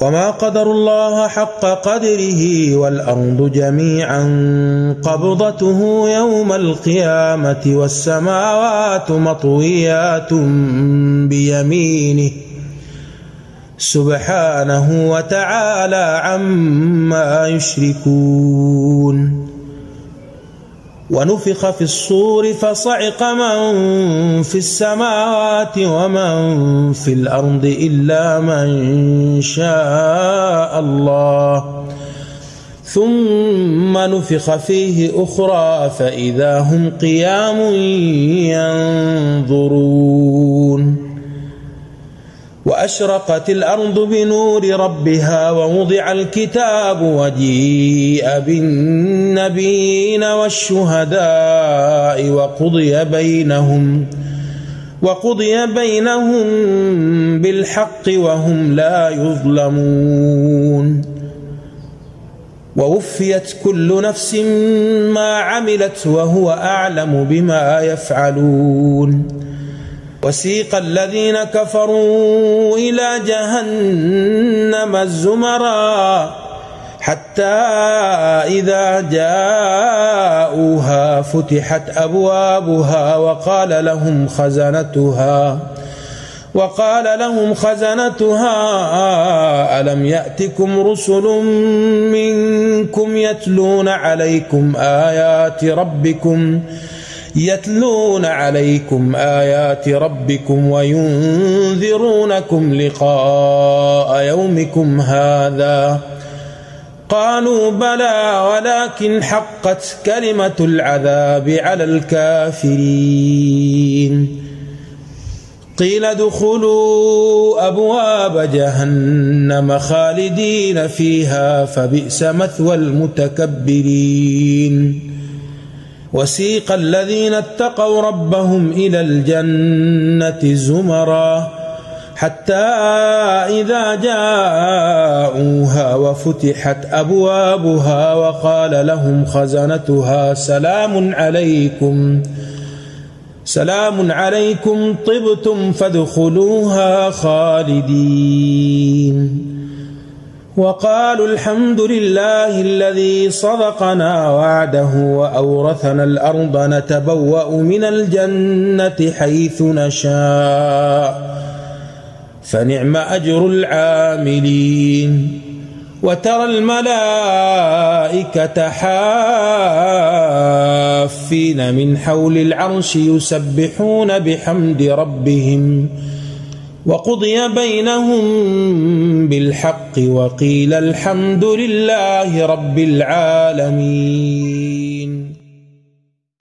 وما قدروا الله حق قدره والأرض جميعا قبضته يوم القيامة والسماوات مطويات بيمينه سبحانه وتعالى عما يشركون. ونفخ في الصور فصعق من في السماوات ومن في الأرض إلا من شاء الله ثم نفخ فيه أخرى فإذا هم قيام ينظرون. وأشرقت الأرض بنور ربها ووضع الكتاب وجيء بالنبيين والشهداء وقضي بينهم بالحق وهم لا يظلمون. ووفيت كل نفس ما عملت وهو أعلم بما يفعلون. وسيق الذين كفروا إلى جهنم زمرا حتى إذا جاءوها فتحت أبوابها وقال لهم خزنتها ألم يأتكم رسل منكم يتلون عليكم آيات ربكم وينذرونكم لقاء يومكم هذا قالوا بلى ولكن حقت كلمة العذاب على الكافرين. قيل ادخلوا أبواب جهنم خالدين فيها فبئس مثوى المتكبرين. وسيق الذين اتقوا ربهم إلى الجنة زمرا حتى إذا جاءوها وفتحت أبوابها وقال لهم خزنتها سلام عليكم طبتم فادخلوها خالدين. وقالوا الحمد لله الذي صدقنا وعده وأورثنا الأرض نتبوأ من الجنة حيث نشاء فنعم أجر العاملين. وترى الملائكة حافين من حول العرش يسبحون بحمد ربهم وقضي بينهم بالحق وقيل الحمد لله رب العالمين.